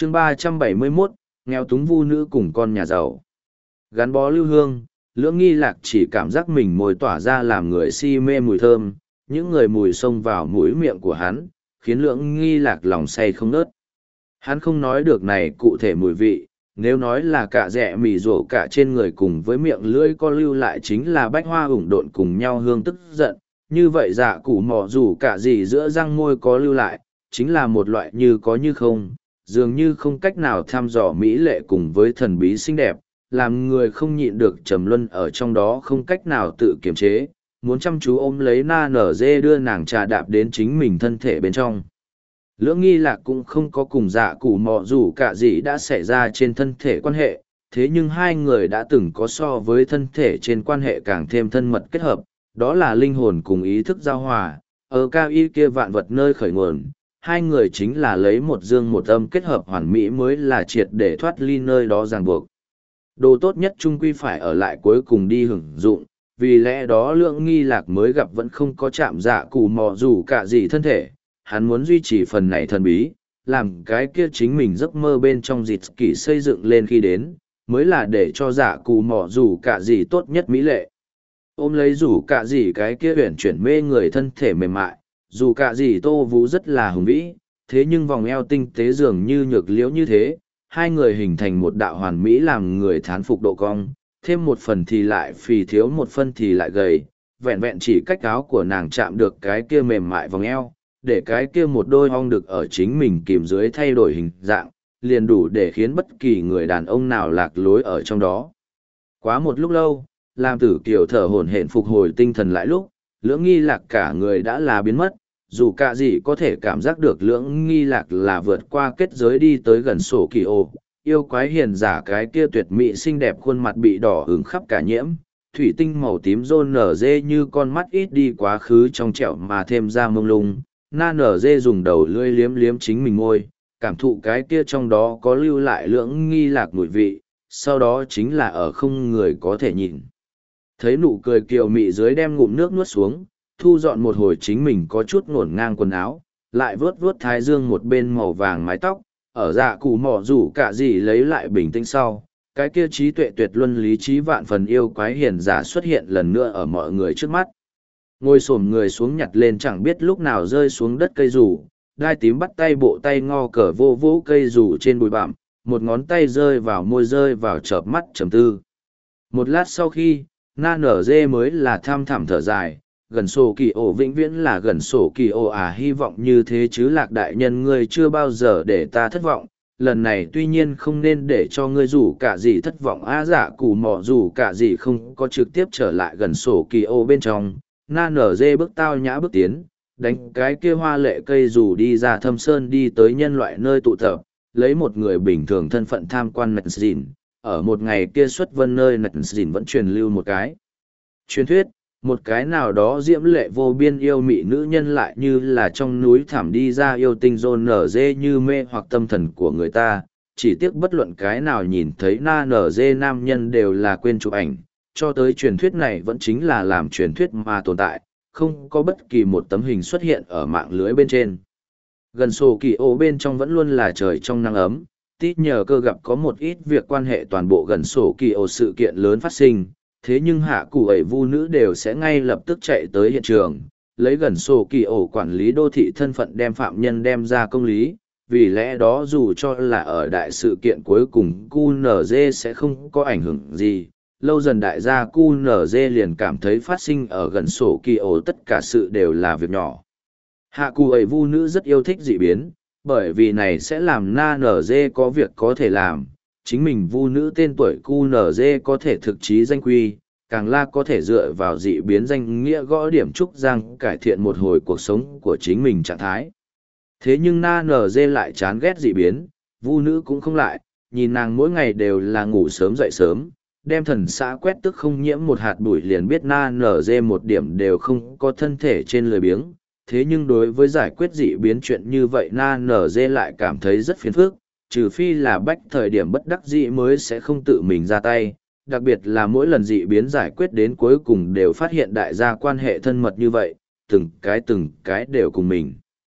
chương 371, nghèo túng vu nữ cùng con nhà giàu. Gắn bó lưu hương, Lưỡng Nghi Lạc chỉ cảm giác mình môi tỏa ra làm người si mê mùi thơm, những người mùi xông vào mũi miệng của hắn, khiến Lưỡng Nghi Lạc lòng say không nớt. Hắn không nói được này cụ thể mùi vị, nếu nói là cả rẻ mì rổ cả trên người cùng với miệng lưỡi co lưu lại chính là bách hoa ủng độn cùng nhau hương tức giận, như vậy dạ củ mỏ dù cả gì giữa răng môi có lưu lại, chính là một loại như có như không, dường như không cách nào thăm dò mỹ lệ cùng với thần bí xinh đẹp, làm người không nhịn được trầm luân ở trong đó không cách nào tự kiềm chế, muốn chăm chú ôm lấy na nở dê đưa nàng trà đạp đến chính mình thân thể bên trong. Lưỡng Nghi Lạc cũng không có cùng dạ củ mọ dù cả gì đã xảy ra trên thân thể quan hệ, thế nhưng hai người đã từng có so với thân thể trên quan hệ càng thêm thân mật kết hợp, đó là linh hồn cùng ý thức giao hòa, ở cao y kia vạn vật nơi khởi nguồn, hai người chính là lấy một dương một âm kết hợp hoàn mỹ mới là triệt để thoát ly nơi đó ràng buộc. Đồ tốt nhất trung quy phải ở lại cuối cùng đi hưởng dụng, vì lẽ đó Lưỡng Nghi Lạc mới gặp vẫn không có chạm dạ củ mọ dù cả gì thân thể. Hắn muốn duy trì phần này thần bí, làm cái kia chính mình giấc mơ bên trong dịt kỷ xây dựng lên khi đến, mới là để cho dạ cù mỏ dù cả gì tốt nhất mỹ lệ. Ôm lấy dù cả gì cái kia huyển chuyển mê người thân thể mềm mại, dù cả gì Tô Vũ rất là hùng vĩ, thế nhưng vòng eo tinh tế dường như nhược liễu như thế, hai người hình thành một đạo hoàn mỹ làm người thán phục độ cong, thêm một phần thì lại phì thiếu một phân thì lại gầy, vẹn vẹn chỉ cách áo của nàng chạm được cái kia mềm mại vòng eo, để cái kia một đôi ong được ở chính mình kìm dưới thay đổi hình dạng, liền đủ để khiến bất kỳ người đàn ông nào lạc lối ở trong đó. Quá một lúc lâu, làm Tử Kiều thở hổn hển phục hồi tinh thần lại lúc, Lưỡng Nghi Lạc cả người đã là biến mất, dù cả gì có thể cảm giác được Lưỡng Nghi Lạc là vượt qua kết giới đi tới gần sổ kỳ ô, yêu quái hiền giả cái kia tuyệt mỹ xinh đẹp khuôn mặt bị đỏ ửng khắp cả nhiễm, thủy tinh màu tím rôn nở dê như con mắt ít đi quá khứ trong trẻo mà thêm ra mông lung. Na nở dê dùng đầu lưỡi liếm liếm chính mình môi, cảm thụ cái kia trong đó có lưu lại Lưỡng Nghi Lạc mùi vị, sau đó chính là ở không người có thể nhìn. Thấy nụ cười kiều mị dưới đem ngụm nước nuốt xuống, thu dọn một hồi chính mình có chút ngổn ngang quần áo, lại vớt vớt thái dương một bên màu vàng mái tóc, ở dạ củ mỏ rủ cả gì lấy lại bình tĩnh sau. Cái kia trí tuệ tuyệt luân lý trí vạn phần yêu quái hiền giả xuất hiện lần nữa ở mọi người trước mắt. Ngồi xổm người xuống nhặt lên chẳng biết lúc nào rơi xuống đất cây rủ, đai tím bắt tay bộ tay ngò cờ vô vũ cây rủ trên bụi bặm, một ngón tay rơi vào môi rơi vào chợp mắt trầm tư. Một lát sau khi, na nở dê mới là tham thẳm thở dài, gần sổ kỳ ổ vĩnh viễn là gần sổ kỳ ổ à, hy vọng như thế chứ Lạc đại nhân ngươi chưa bao giờ để ta thất vọng. Lần này tuy nhiên không nên để cho ngươi rủ cả gì thất vọng á, dạ củ mỏ rủ cả gì không có trực tiếp trở lại gần sổ kỳ ô bên trong. Na nở dê bước tao nhã bước tiến, đánh cái kia hoa lệ cây dù đi ra thâm sơn đi tới nhân loại nơi tụ tập, lấy một người bình thường thân phận tham quan nạch dìn. Ở một ngày kia xuất vân nơi nạch dìn vẫn truyền lưu một cái truyền thuyết, một cái nào đó diễm lệ vô biên yêu mị nữ nhân lại như là trong núi thảm đi ra yêu tinh rôn nở dê như mê hoặc tâm thần của người ta, chỉ tiếc bất luận cái nào nhìn thấy na nở dê nam nhân đều là quên chụp ảnh, cho tới truyền thuyết này vẫn chính là làm truyền thuyết mà tồn tại, không có bất kỳ một tấm hình xuất hiện ở mạng lưới bên trên. Gần sổ kỳ ô bên trong vẫn luôn là trời trong nắng ấm, tít nhờ cơ gặp có một ít việc quan hệ toàn bộ gần sổ kỳ ô sự kiện lớn phát sinh, thế nhưng hạ cụ ấy vu nữ đều sẽ ngay lập tức chạy tới hiện trường, lấy gần sổ kỳ ổ quản lý đô thị thân phận đem phạm nhân đem ra công lý, vì lẽ đó dù cho là ở đại sự kiện cuối cùng QNZ sẽ không có ảnh hưởng gì, lâu dần đại gia QNZ liền cảm thấy phát sinh ở gần sổ kỳ ổ tất cả sự đều là việc nhỏ. Hạ cụ ấy vu nữ rất yêu thích dị biến, bởi vì này sẽ làm na nở dê có việc có thể làm. Chính mình vu nữ tên tuổi QNZ có thể thực chí danh quy, càng la có thể dựa vào dị biến danh nghĩa gõ điểm trúc giang cải thiện một hồi cuộc sống của chính mình trạng thái. Thế nhưng na NG lại chán ghét dị biến, vu nữ cũng không lại, nhìn nàng mỗi ngày đều là ngủ sớm dậy sớm, đem thần xã quét tức không nhiễm một hạt bụi liền biết na NG một điểm đều không có thân thể trên lười biếng. Thế nhưng đối với giải quyết dị biến chuyện như vậy na NG lại cảm thấy rất phiền phức, trừ phi là bách thời điểm bất đắc dĩ mới sẽ không tự mình ra tay, đặc biệt là mỗi lần dị biến giải quyết đến cuối cùng đều phát hiện đại gia quan hệ thân mật như vậy, từng cái đều cùng mình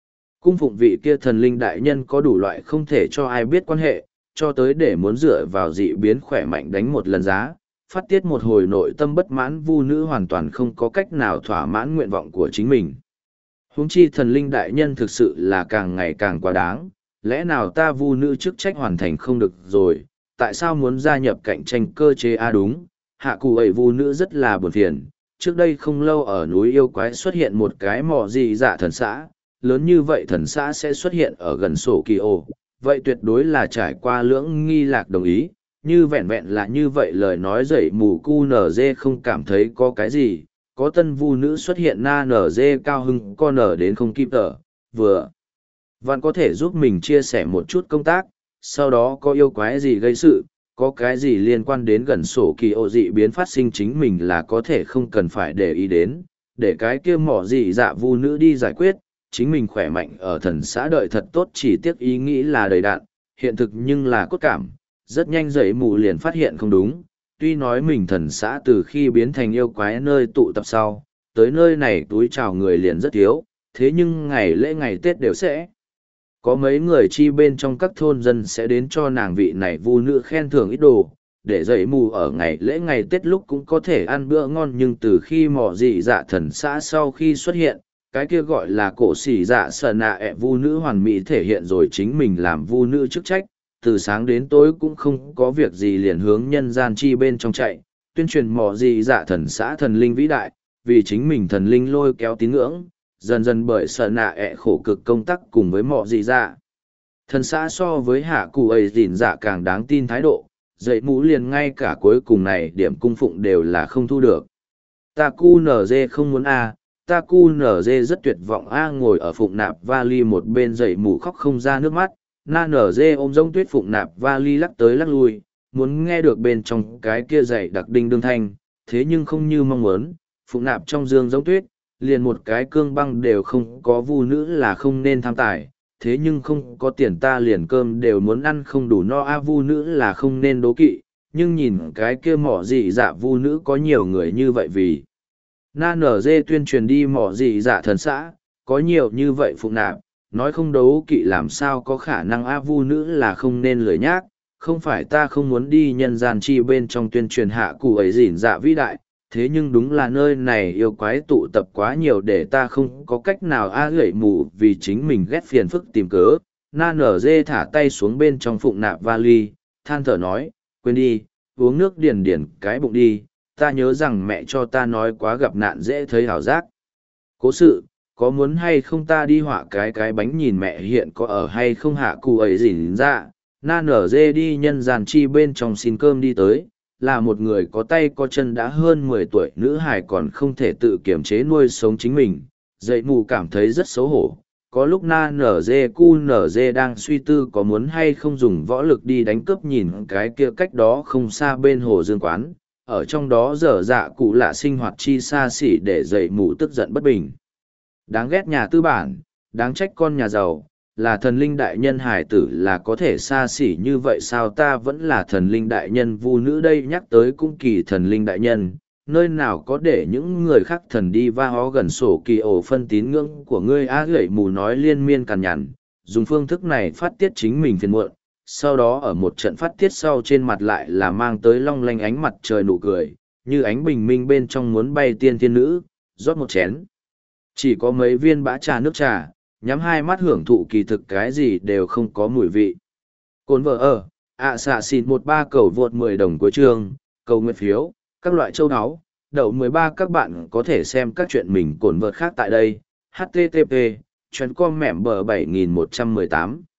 Cung phụng vị kia thần linh đại nhân có đủ loại không thể cho ai biết quan hệ, cho tới để muốn dựa vào dị biến khỏe mạnh đánh một lần giá, phát tiết một hồi nội tâm bất mãn vu nữ hoàn toàn không có cách nào thỏa mãn nguyện vọng của chính mình. Huống chi thần linh đại nhân thực sự là càng ngày càng quá đáng, lẽ nào ta vu nữ chức trách hoàn thành không được rồi, tại sao muốn gia nhập cạnh tranh cơ chế đúng, hạ cụ ấy vu nữ rất là buồn phiền. Trước đây không lâu ở núi yêu quái xuất hiện một cái mỏ dị dạ thần xã, lớn như vậy thần xã sẽ xuất hiện ở gần sổ kỳ ô, vậy tuyệt đối là trải qua lưỡng nghi lạc đồng ý, như vẹn vẹn là như vậy lời nói dậy mù cu nở dê không cảm thấy có cái gì, có tân vu nữ xuất hiện na nở dê cao hưng con nở đến không kịp ở, vừa vẫn có thể giúp mình chia sẻ một chút công tác, sau đó có yêu quái gì gây sự, có cái gì liên quan đến gần sổ kỳ ô dị biến phát sinh chính mình là có thể không cần phải để ý đến, để cái kia mỏ dị dạ vu nữ đi giải quyết, chính mình khỏe mạnh ở thần xã đợi thật tốt chỉ tiếc ý nghĩ là đầy đạn, hiện thực nhưng là cốt cảm, rất nhanh dậy mù liền phát hiện không đúng, tuy nói mình thần xã từ khi biến thành yêu quái nơi tụ tập sau, tới nơi này túi chào người liền rất thiếu, thế nhưng ngày lễ ngày Tết đều sẽ có mấy người chi bên trong các thôn dân sẽ đến cho nàng vị này vu nữ khen thưởng ít đồ, để dậy mù ở ngày lễ ngày Tết lúc cũng có thể ăn bữa ngon nhưng từ khi mỏ dị dạ thần xã sau khi xuất hiện, cái kia gọi là cổ xỉ dạ sờ nạ ẹ vu nữ hoàn mỹ thể hiện rồi chính mình làm vu nữ chức trách, từ sáng đến tối cũng không có việc gì liền hướng nhân gian chi bên trong chạy, tuyên truyền mỏ dị dạ thần xã thần linh vĩ đại, vì chính mình thần linh lôi kéo tín ngưỡng, dần dần bởi sờ nạ ẹ khổ cực công tác cùng với mỏ dị dạ. Thần xã so với hạ cụ ấy dìn dạ càng đáng tin thái độ, dậy mũ liền ngay cả cuối cùng này điểm cung phụng đều là không thu được. Ta cu nở dê không muốn ta cu nở dê rất tuyệt vọng ngồi ở phụng nạp vali một bên dậy mù khóc không ra nước mắt, na nở dê ôm giống tuyết phụng nạp vali lắc tới lắc lui, muốn nghe được bên trong cái kia dậy đặc đinh đương thanh, thế nhưng không như mong muốn, phụng nạp trong giường giống tuyết, liền một cái cương băng đều không có vu nữ là không nên tham tài, thế nhưng không có tiền ta liền cơm đều muốn ăn không đủ no vu nữ là không nên đố kỵ, nhưng nhìn cái kia mỏ dị dạ vu nữ có nhiều người như vậy vì na nở dê tuyên truyền đi mỏ dị dạ thần xã, có nhiều như vậy phụng nạp, nói không đấu kỵ làm sao có khả năng vu nữ là không nên lười nhác, không phải ta không muốn đi nhân gian chi bên trong tuyên truyền hạ cụ ấy dỉn dạ vĩ đại, thế nhưng đúng là nơi này yêu quái tụ tập quá nhiều để ta không có cách nào gậy mù vì chính mình ghét phiền phức tìm cớ. Na nở dê thả tay xuống bên trong phụng nạp vali, than thở nói, quên đi, uống nước điền điền cái bụng đi, ta nhớ rằng mẹ cho ta nói quá gặp nạn dễ thấy hảo giác. Cố sự, có muốn hay không ta đi họa cái bánh nhìn mẹ hiện có ở hay không hạ cụ ấy dỉn ra, na nở dê đi nhân gian chi bên trong xin cơm đi tới, là một người có tay có chân đã hơn 10 tuổi nữ hài còn không thể tự kiểm chế nuôi sống chính mình, dậy mù cảm thấy rất xấu hổ. Có lúc na nở dê cu nở dê đang suy tư có muốn hay không dùng võ lực đi đánh cướp nhìn cái kia cách đó không xa bên hồ dương quán, ở trong đó dở dạ cụ lạ sinh hoạt chi xa xỉ để dậy mù tức giận bất bình. Đáng ghét nhà tư bản, đáng trách con nhà giàu, là thần linh đại nhân hải tử là có thể xa xỉ như vậy sao ta vẫn là thần linh đại nhân vu nữ đây nhắc tới cũng kỳ thần linh đại nhân, nơi nào có để những người khác thần đi va hó gần sổ kỳ ổ phân tín ngưỡng của ngươi gậy mù nói liên miên cằn nhằn, dùng phương thức này phát tiết chính mình phiền muộn, sau đó ở một trận phát tiết sau trên mặt lại là mang tới long lanh ánh mặt trời nụ cười, như ánh bình minh bên trong muốn bay tiên tiên nữ, rót một chén. Chỉ có mấy viên bã trà nước trà, nhắm hai mắt hưởng thụ kỳ thực cái gì đều không có mùi vị. Cồn vợ xạ xịn 13 cầu vượt 10 đồng cuối chương, cầu nguyện phiếu, các loại châu áo, đậu 13 các bạn có thể xem các chuyện mình cồn vợt khác tại đây, http, chuyến com mẻm bờ 7118.